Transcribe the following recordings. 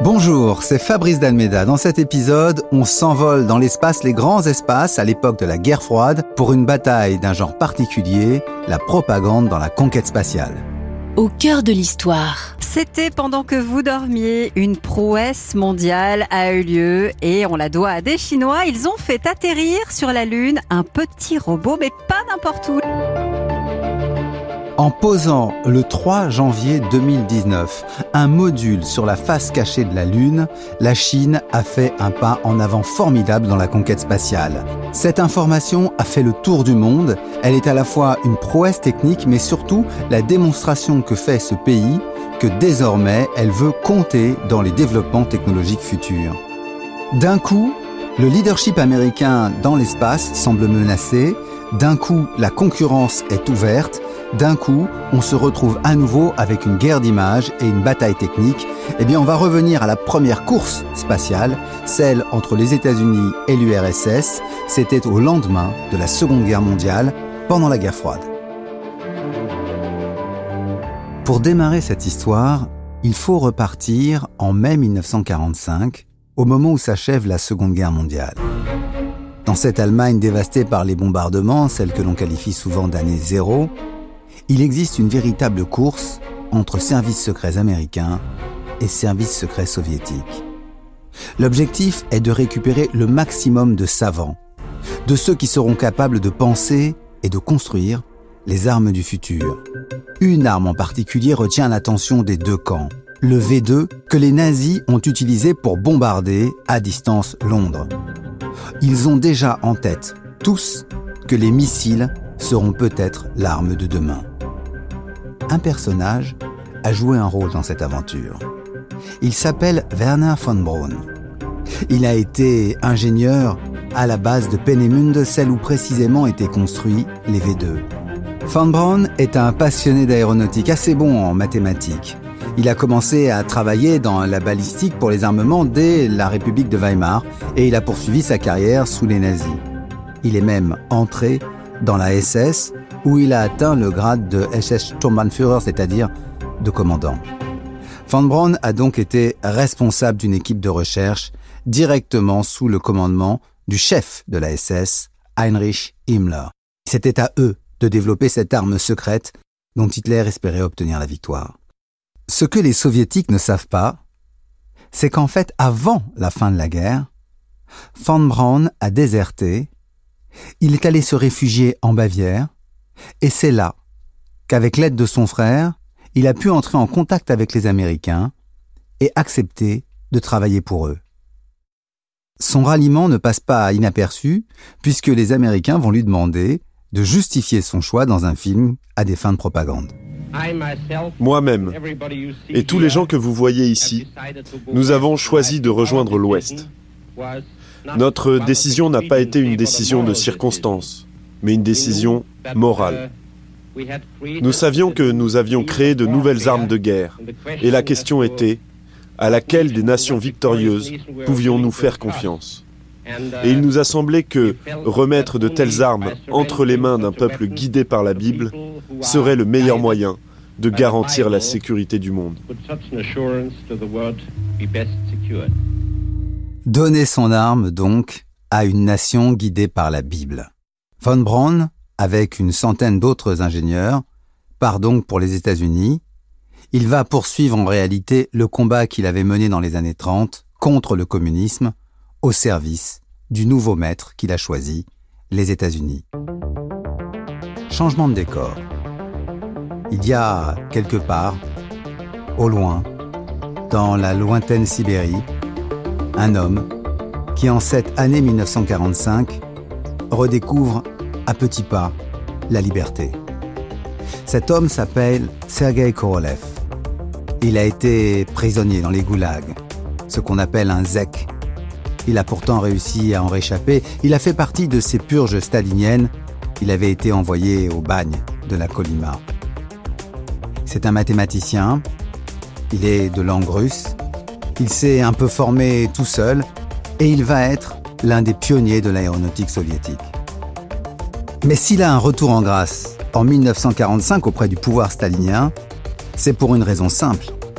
Bonjour, c'est Fabrice d'Almeida. Dans cet épisode, on s'envole dans l'espace, les grands espaces à l'époque de la guerre froide, pour une bataille d'un genre particulier, la propagande dans la conquête spatiale. Au cœur de l'histoire. C'était pendant que vous dormiez, une prouesse mondiale a eu lieu et on la doit à des Chinois. Ils ont fait atterrir sur la Lune un petit robot, mais pas n'importe où. En posant le 3 janvier 2019 un module sur la face cachée de la Lune, la Chine a fait un pas en avant formidable dans la conquête spatiale. Cette information a fait le tour du monde. Elle est à la fois une prouesse technique, mais surtout la démonstration que fait ce pays que désormais elle veut compter dans les développements technologiques futurs. D'un coup, le leadership américain dans l'espace semble menacé. D'un coup, la concurrence est ouverte. D'un coup, on se retrouve à nouveau avec une guerre d'images et une bataille technique. On va revenir à la première course spatiale, celle entre les États-Unis et l'URSS. C'était au lendemain de la Seconde Guerre mondiale, pendant la guerre froide. Pour démarrer cette histoire, il faut repartir en mai 1945, au moment où s'achève la Seconde Guerre mondiale. Dans cette Allemagne dévastée par les bombardements, celle que l'on qualifie souvent d'année zéro, il existe une véritable course entre services secrets américains et services secrets soviétiques. L'objectif est de récupérer le maximum de savants, de ceux qui seront capables de penser et de construire les armes du futur. Une arme en particulier retient l'attention des deux camps, le V2 que les nazis ont utilisé pour bombarder à distance Londres. Ils ont déjà en tête, tous, que les missiles seront peut-être l'arme de demain. Un personnage a joué un rôle dans cette aventure. Il s'appelle Wernher von Braun. Il a été ingénieur à la base de Peenemünde, celle où précisément étaient construits les V2. Von Braun est un passionné d'aéronautique, assez bon en mathématiques. Il a commencé à travailler dans la balistique pour les armements dès la République de Weimar et il a poursuivi sa carrière sous les nazis. Il est même entré dans la SS où il a atteint le grade de SS-Sturmbannführer, c'est-à-dire de commandant. Von Braun a donc été responsable d'une équipe de recherche directement sous le commandement du chef de la SS, Heinrich Himmler. C'était à eux de développer cette arme secrète dont Hitler espérait obtenir la victoire. Ce que les soviétiques ne savent pas, c'est qu'en fait, avant la fin de la guerre, von Braun a déserté. Il est allé se réfugier en Bavière, et c'est là qu'avec l'aide de son frère, il a pu entrer en contact avec les Américains et accepter de travailler pour eux. Son ralliement ne passe pas inaperçu, puisque les Américains vont lui demander de justifier son choix dans un film à des fins de propagande. Moi-même, et tous les gens que vous voyez ici, nous avons choisi de rejoindre l'Ouest. Notre décision n'a pas été une décision de circonstance, mais une décision morale. Nous savions que nous avions créé de nouvelles armes de guerre, et la question était, à laquelle des nations victorieuses pouvions-nous faire confiance ? Et il nous a semblé que remettre de telles armes entre les mains d'un peuple guidé par la Bible serait le meilleur moyen de garantir la sécurité du monde. Donner son arme, donc, à une nation guidée par la Bible. Von Braun, avec une centaine d'autres ingénieurs, part donc pour les États-Unis. Il va poursuivre en réalité le combat qu'il avait mené dans les années 30 contre le communisme, au service du nouveau maître qu'il a choisi, les États-Unis. Changement de décor. Il y a quelque part, au loin, dans la lointaine Sibérie, un homme qui, en cette année 1945, redécouvre à petits pas la liberté. Cet homme s'appelle Sergueï Korolev. Il a été prisonnier dans les goulags, ce qu'on appelle un zec. Il a pourtant réussi à en réchapper. Il a fait partie de ces purges staliniennes. Il avait été envoyé au bagne de la Kolyma. C'est un mathématicien. Il est de langue russe. Il s'est un peu formé tout seul et il va être l'un des pionniers de l'aéronautique soviétique. Mais s'il a un retour en grâce en 1945 auprès du pouvoir stalinien, c'est pour une raison simple.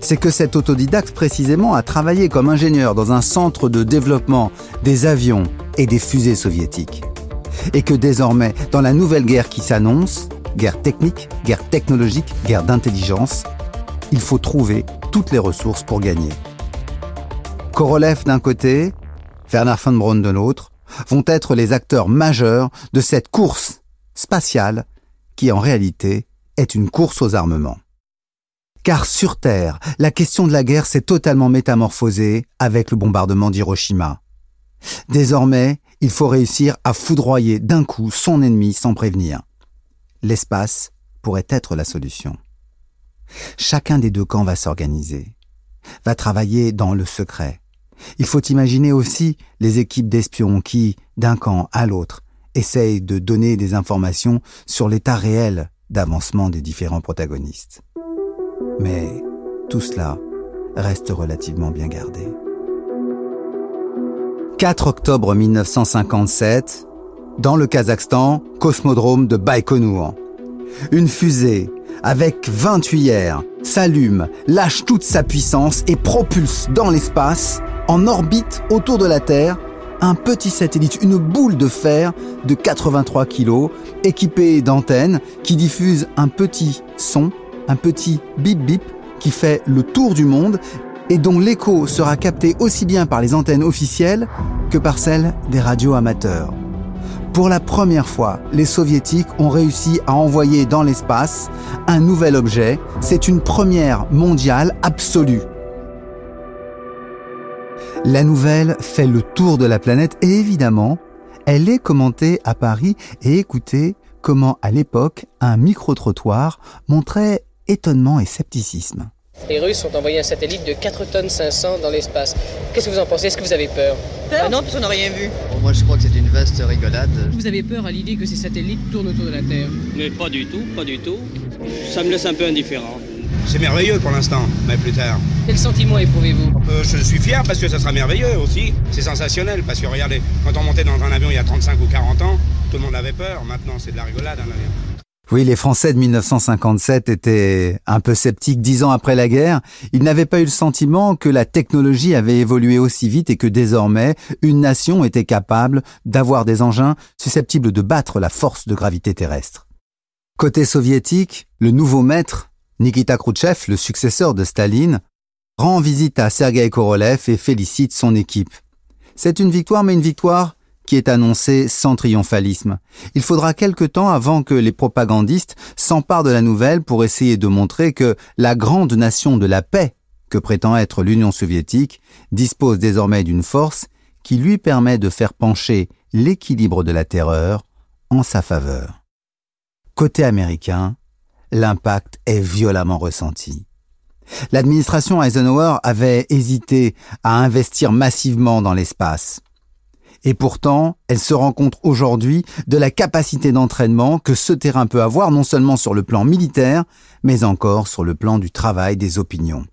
c'est que cet autodidacte précisément a travaillé comme ingénieur dans un centre de développement des avions et des fusées soviétiques. Et que désormais, dans la nouvelle guerre qui s'annonce, guerre technique, guerre technologique, guerre d'intelligence, il faut trouver toutes les ressources pour gagner. Korolev d'un côté, Wernher von Braun de l'autre, vont être les acteurs majeurs de cette course spatiale qui en réalité est une course aux armements. Car sur Terre, la question de la guerre s'est totalement métamorphosée avec le bombardement d'Hiroshima. Désormais, il faut réussir à foudroyer d'un coup son ennemi sans prévenir. L'espace pourrait être la solution. Chacun des deux camps va s'organiser, va travailler dans le secret. Il faut imaginer aussi les équipes d'espions qui, d'un camp à l'autre, essayent de donner des informations sur l'état réel d'avancement des différents protagonistes. Mais tout cela reste relativement bien gardé. 4 octobre 1957, dans le Kazakhstan, cosmodrome de Baïkonour. Une fusée avec 20 tuyères s'allume, lâche toute sa puissance et propulse dans l'espace, en orbite autour de la Terre, un petit satellite, une boule de fer de 83 kg, équipée d'antennes qui diffusent un petit son, un petit bip-bip qui fait le tour du monde et dont l'écho sera capté aussi bien par les antennes officielles que par celles des radios amateurs. Pour la première fois, les soviétiques ont réussi à envoyer dans l'espace un nouvel objet. C'est une première mondiale absolue. La nouvelle fait le tour de la planète et évidemment, elle est commentée à Paris et écoutez comment à l'époque, un micro-trottoir montrait étonnement et scepticisme. Les Russes ont envoyé un satellite de 4 tonnes 500 dans l'espace. Qu'est-ce que vous en pensez? Est-ce que vous avez peur? Non, parce qu'on n'a rien vu. Bon, moi, je crois que c'est une vaste rigolade. Vous avez peur à l'idée que ces satellites tournent autour de la Terre? Mais pas du tout, pas du tout. Ça me laisse un peu indifférent. C'est merveilleux pour l'instant, mais plus tard. Quel sentiment éprouvez-vous? Je suis fier parce que ça sera merveilleux aussi. C'est sensationnel parce que regardez, quand on montait dans un avion il y a 35 ou 40 ans, tout le monde avait peur. Maintenant, c'est de la rigolade un avion. Oui, les Français de 1957 étaient un peu sceptiques 10 ans après la guerre. Ils n'avaient pas eu le sentiment que la technologie avait évolué aussi vite et que désormais, une nation était capable d'avoir des engins susceptibles de battre la force de gravité terrestre. Côté soviétique, le nouveau maître, Nikita Khrouchtchev, le successeur de Staline, rend visite à Sergueï Korolev et félicite son équipe. C'est une victoire, mais une victoire qui est annoncée sans triomphalisme. Il faudra quelque temps avant que les propagandistes s'emparent de la nouvelle pour essayer de montrer que la grande nation de la paix que prétend être l'Union soviétique dispose désormais d'une force qui lui permet de faire pencher l'équilibre de la terreur en sa faveur. Côté américain, l'impact est violemment ressenti. L'administration Eisenhower avait hésité à investir massivement dans l'espace. Et pourtant, elle se rend compte aujourd'hui de la capacité d'entraînement que ce terrain peut avoir non seulement sur le plan militaire, mais encore sur le plan du travail des opinions.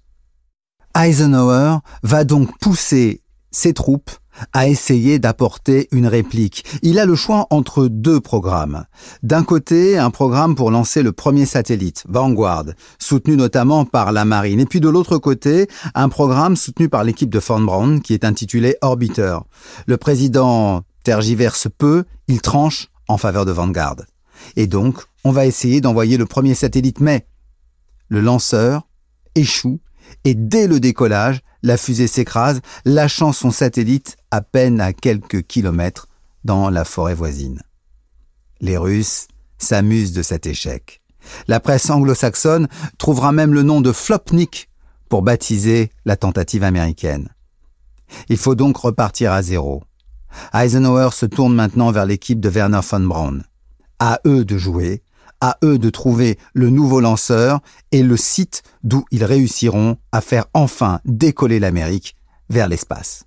Eisenhower va donc pousser ses troupes à essayer d'apporter une réplique. Il a le choix entre 2 programmes. D'un côté, un programme pour lancer le premier satellite, Vanguard, soutenu notamment par la marine. Et puis de l'autre côté, un programme soutenu par l'équipe de von Braun qui est intitulé Orbiter. Le président tergiverse peu, il tranche en faveur de Vanguard. Et donc, on va essayer d'envoyer le premier satellite, mais le lanceur échoue et dès le décollage, la fusée s'écrase, lâchant son satellite à peine à quelques kilomètres dans la forêt voisine. Les Russes s'amusent de cet échec. La presse anglo-saxonne trouvera même le nom de Flopnik pour baptiser la tentative américaine. Il faut donc repartir à zéro. Eisenhower se tourne maintenant vers l'équipe de Wernher von Braun. À eux de jouer, à eux de trouver le nouveau lanceur et le site d'où ils réussiront à faire enfin décoller l'Amérique vers l'espace.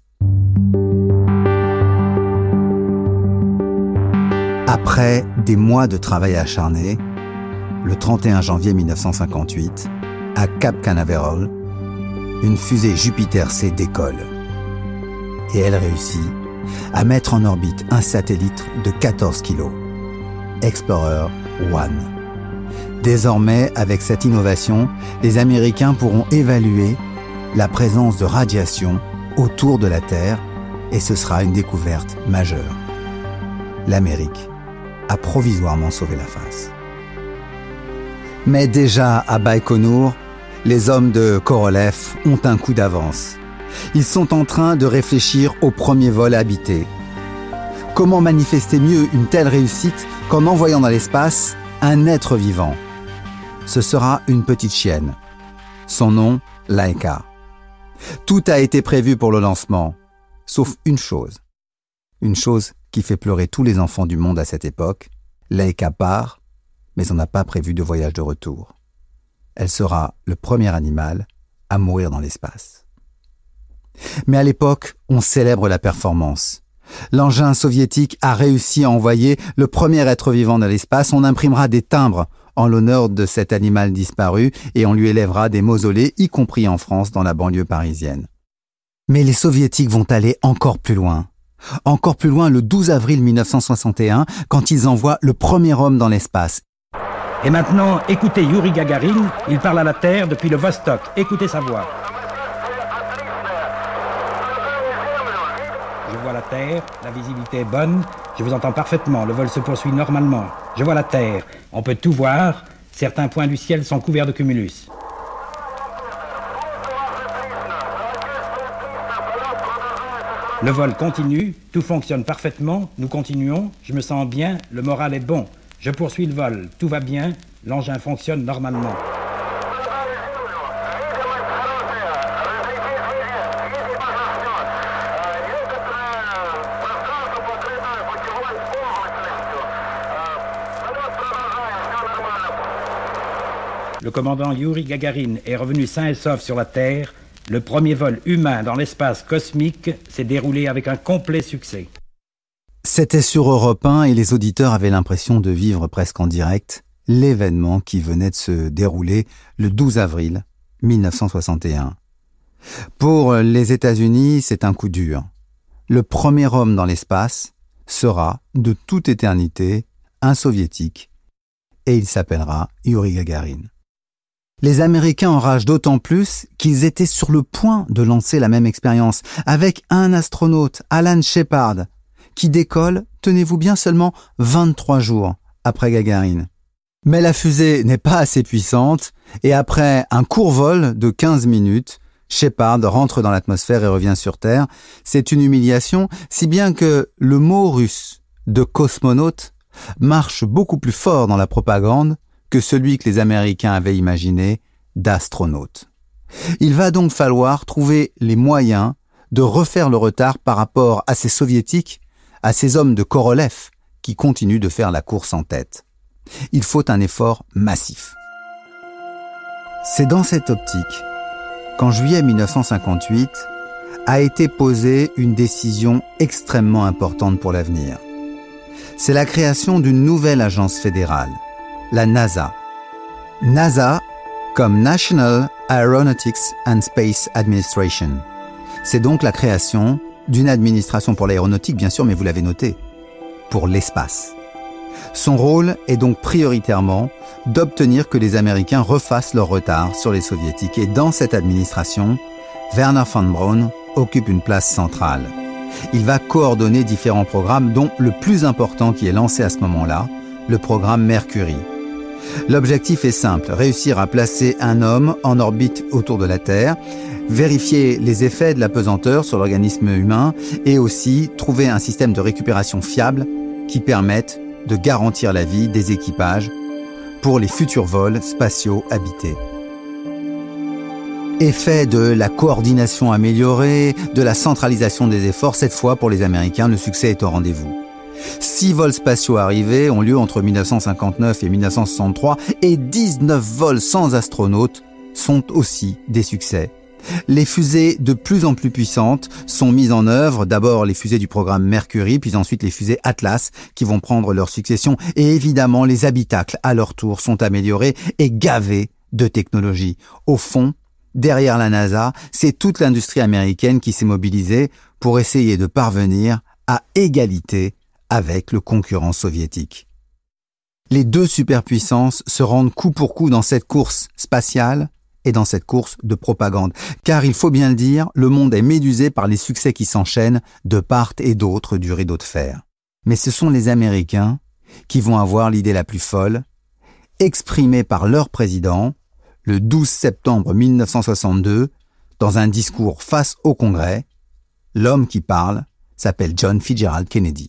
Après des mois de travail acharné, le 31 janvier 1958, à Cap Canaveral, une fusée Jupiter C décolle. Et elle réussit à mettre en orbite un satellite de 14 kg, Explorer 1. Désormais, avec cette innovation, les Américains pourront évaluer la présence de radiation autour de la Terre et ce sera une découverte majeure. L'Amérique a provisoirement sauvé la face. Mais déjà à Baïkonour, les hommes de Korolev ont un coup d'avance. Ils sont en train de réfléchir au premier vol habité. Comment manifester mieux une telle réussite qu'en envoyant dans l'espace un être vivant ? Ce sera une petite chienne. Son nom, Laika. Tout a été prévu pour le lancement, sauf une chose. Une chose qui fait pleurer tous les enfants du monde à cette époque. Laika part, mais on n'a pas prévu de voyage de retour. Elle sera le premier animal à mourir dans l'espace. Mais à l'époque, on célèbre la performance. L'engin soviétique a réussi à envoyer le premier être vivant dans l'espace. On imprimera des timbres en l'honneur de cet animal disparu et on lui élèvera des mausolées, y compris en France, dans la banlieue parisienne. Mais les soviétiques vont aller encore plus loin. Encore plus loin le 12 avril 1961, quand ils envoient le premier homme dans l'espace. Et maintenant, écoutez Youri Gagarin, il parle à la Terre depuis le Vostok. Écoutez sa voix. Je vois la Terre, la visibilité est bonne, je vous entends parfaitement, le vol se poursuit normalement. Je vois la Terre, on peut tout voir, certains points du ciel sont couverts de cumulus. Le vol continue, tout fonctionne parfaitement, nous continuons, je me sens bien, le moral est bon. Je poursuis le vol, tout va bien, l'engin fonctionne normalement. Le commandant Youri Gagarin est revenu sain et sauf sur la Terre. Le premier vol humain dans l'espace cosmique s'est déroulé avec un complet succès. C'était sur Europe 1 et les auditeurs avaient l'impression de vivre presque en direct l'événement qui venait de se dérouler le 12 avril 1961. Pour les États-Unis, c'est un coup dur. Le premier homme dans l'espace sera, de toute éternité, un soviétique et il s'appellera Youri Gagarin. Les Américains enragent d'autant plus qu'ils étaient sur le point de lancer la même expérience avec un astronaute, Alan Shepard, qui décolle, tenez-vous bien, seulement 23 jours après Gagarine. Mais la fusée n'est pas assez puissante et après un court vol de 15 minutes, Shepard rentre dans l'atmosphère et revient sur Terre. C'est une humiliation, si bien que le mot russe de cosmonaute marche beaucoup plus fort dans la propagande que celui que les Américains avaient imaginé d'astronaute. Il va donc falloir trouver les moyens de refaire le retard par rapport à ces soviétiques, à ces hommes de Korolev qui continuent de faire la course en tête. Il faut un effort massif. C'est dans cette optique qu'en juillet 1958 a été posée une décision extrêmement importante pour l'avenir. C'est la création d'une nouvelle agence fédérale, la NASA. NASA comme National Aeronautics and Space Administration. C'est donc la création d'une administration pour l'aéronautique, bien sûr, mais vous l'avez noté, pour l'espace. Son rôle est donc prioritairement d'obtenir que les Américains refassent leur retard sur les Soviétiques. Et dans cette administration, Wernher von Braun occupe une place centrale. Il va coordonner différents programmes, dont le plus important qui est lancé à ce moment-là, le programme Mercury. L'objectif est simple, réussir à placer un homme en orbite autour de la Terre, vérifier les effets de la pesanteur sur l'organisme humain et aussi trouver un système de récupération fiable qui permette de garantir la vie des équipages pour les futurs vols spatiaux habités. Effet de la coordination améliorée, de la centralisation des efforts, cette fois pour les Américains, le succès est au rendez-vous. 6 vols spatiaux arrivés ont lieu entre 1959 et 1963 et 19 vols sans astronautes sont aussi des succès. Les fusées de plus en plus puissantes sont mises en œuvre, d'abord les fusées du programme Mercury, puis ensuite les fusées Atlas qui vont prendre leur succession et évidemment les habitacles à leur tour sont améliorés et gavés de technologie. Au fond, derrière la NASA, c'est toute l'industrie américaine qui s'est mobilisée pour essayer de parvenir à égalité avec le concurrent soviétique. Les deux superpuissances se rendent coup pour coup dans cette course spatiale et dans cette course de propagande. Car il faut bien le dire, le monde est médusé par les succès qui s'enchaînent de part et d'autre du rideau de fer. Mais ce sont les Américains qui vont avoir l'idée la plus folle, exprimée par leur président le 12 septembre 1962 dans un discours face au Congrès. L'homme qui parle s'appelle John Fitzgerald Kennedy.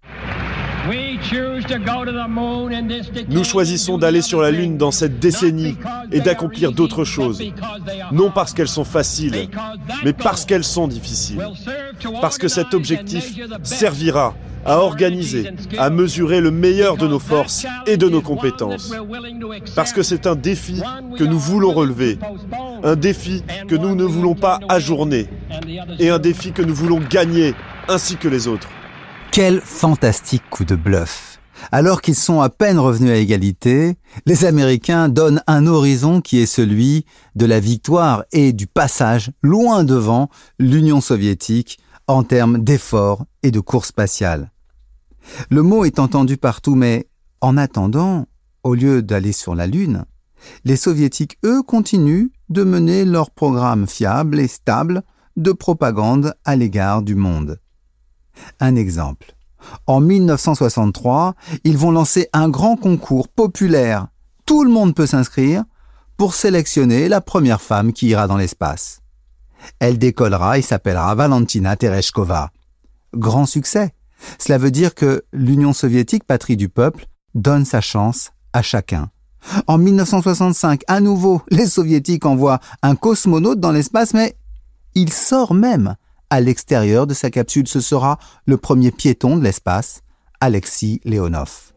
Nous choisissons d'aller sur la Lune dans cette décennie et d'accomplir d'autres choses. Non parce qu'elles sont faciles, mais parce qu'elles sont difficiles. Parce que cet objectif servira à organiser, à mesurer le meilleur de nos forces et de nos compétences. Parce que c'est un défi que nous voulons relever, un défi que nous ne voulons pas ajourner, et un défi que nous voulons gagner, ainsi que les autres. Quel fantastique coup de bluff! Alors qu'ils sont à peine revenus à égalité, les Américains donnent un horizon qui est celui de la victoire et du passage loin devant l'Union soviétique en termes d'efforts et de course spatiale. Le mot est entendu partout, mais en attendant, au lieu d'aller sur la Lune, les Soviétiques, eux, continuent de mener leur programme fiable et stable de propagande à l'égard du monde. Un exemple. En 1963, ils vont lancer un grand concours populaire. Tout le monde peut s'inscrire pour sélectionner la première femme qui ira dans l'espace. Elle décollera et s'appellera Valentina Tereshkova. Grand succès. Cela veut dire que l'Union soviétique, patrie du peuple, donne sa chance à chacun. En 1965, à nouveau, les soviétiques envoient un cosmonaute dans l'espace, mais il sort même à l'extérieur de sa capsule. Ce sera le premier piéton de l'espace, Alexei Leonov.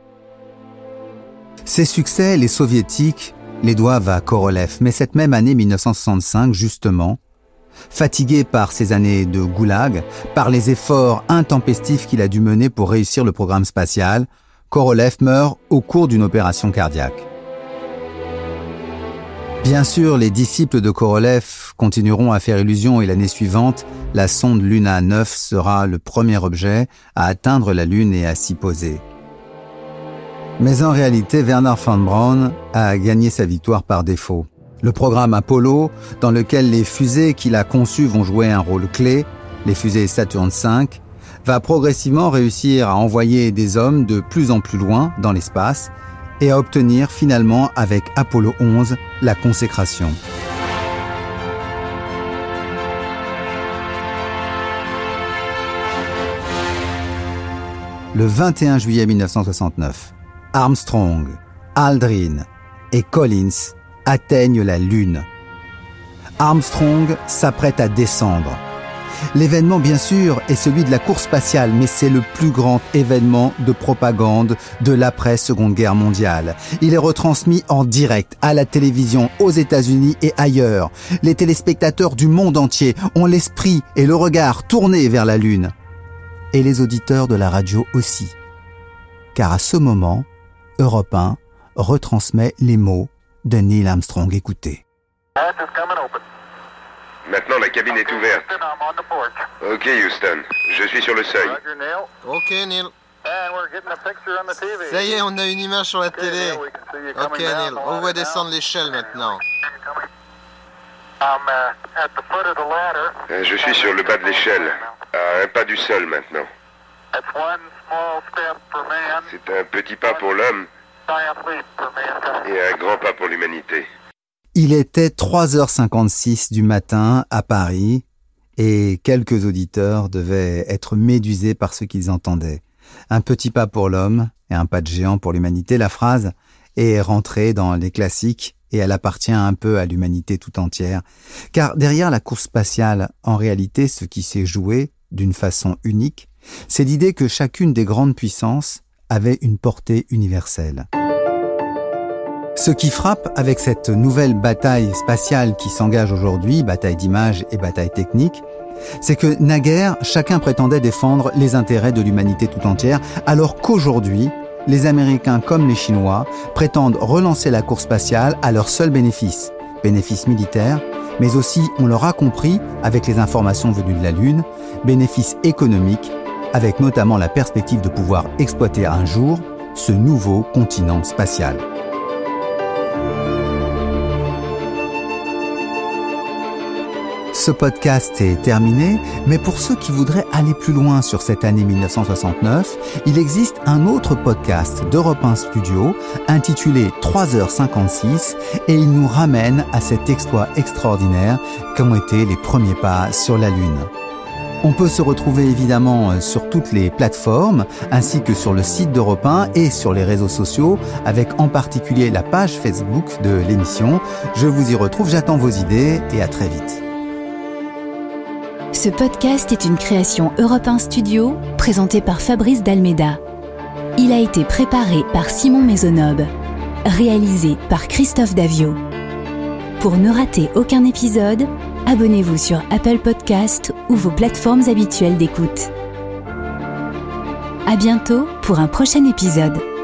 Ces succès, les soviétiques les doivent à Korolev, mais cette même année 1965, justement, fatigué par ces années de goulag, par les efforts intempestifs qu'il a dû mener pour réussir le programme spatial, Korolev meurt au cours d'une opération cardiaque. Bien sûr, les disciples de Korolev continueront à faire illusion et l'année suivante, la sonde Luna 9 sera le premier objet à atteindre la Lune et à s'y poser. Mais en réalité, Wernher von Braun a gagné sa victoire par défaut. Le programme Apollo, dans lequel les fusées qu'il a conçues vont jouer un rôle clé, les fusées Saturn V, va progressivement réussir à envoyer des hommes de plus en plus loin dans l'espace et à obtenir finalement avec Apollo 11 la consécration. Le 21 juillet 1969, Armstrong, Aldrin et Collins atteignent la Lune. Armstrong s'apprête à descendre. L'événement, bien sûr, est celui de la course spatiale, mais c'est le plus grand événement de propagande de l'après-Seconde Guerre mondiale. Il est retransmis en direct à la télévision aux États-Unis et ailleurs. Les téléspectateurs du monde entier ont l'esprit et le regard tournés vers la Lune. Et les auditeurs de la radio aussi. Car à ce moment, Europe 1 retransmet les mots de Neil Armstrong. Écoutez. Maintenant, la cabine est ouverte. Ok, Houston. Je suis sur le seuil. Ok, Neil. Ça y est, on a une image sur la télé. Ok, Neil. On voit descendre l'échelle maintenant. Je suis sur le bas de l'échelle, à un pas du sol maintenant. C'est un petit pas pour l'homme et un grand pas pour l'humanité. Il était 3h56 du matin à Paris et quelques auditeurs devaient être médusés par ce qu'ils entendaient. Un petit pas pour l'homme et un pas de géant pour l'humanité. La phrase est rentrée dans les classiques et elle appartient un peu à l'humanité tout entière. Car derrière la course spatiale, en réalité, ce qui s'est joué d'une façon unique, c'est l'idée que chacune des grandes puissances avait une portée universelle. Ce qui frappe avec cette nouvelle bataille spatiale qui s'engage aujourd'hui, bataille d'images et bataille technique, c'est que naguère, chacun prétendait défendre les intérêts de l'humanité tout entière, alors qu'aujourd'hui, les Américains comme les Chinois prétendent relancer la course spatiale à leur seul bénéfice. Bénéfice militaire, mais aussi, on l'aura compris, avec les informations venues de la Lune, bénéfice économique, avec notamment la perspective de pouvoir exploiter un jour ce nouveau continent spatial. Ce podcast est terminé, mais pour ceux qui voudraient aller plus loin sur cette année 1969, il existe un autre podcast d'Europe 1 Studio intitulé 3h56 et il nous ramène à cet exploit extraordinaire qu'ont été les premiers pas sur la Lune. On peut se retrouver évidemment sur toutes les plateformes ainsi que sur le site d'Europe 1 et sur les réseaux sociaux avec en particulier la page Facebook de l'émission. Je vous y retrouve, j'attends vos idées et à très vite. Ce podcast est une création Europe 1 Studio, présentée par Fabrice Dalméda. Il a été préparé par Simon Maisonneuve, réalisé par Christophe Davio. Pour ne rater aucun épisode, abonnez-vous sur Apple Podcasts ou vos plateformes habituelles d'écoute. À bientôt pour un prochain épisode.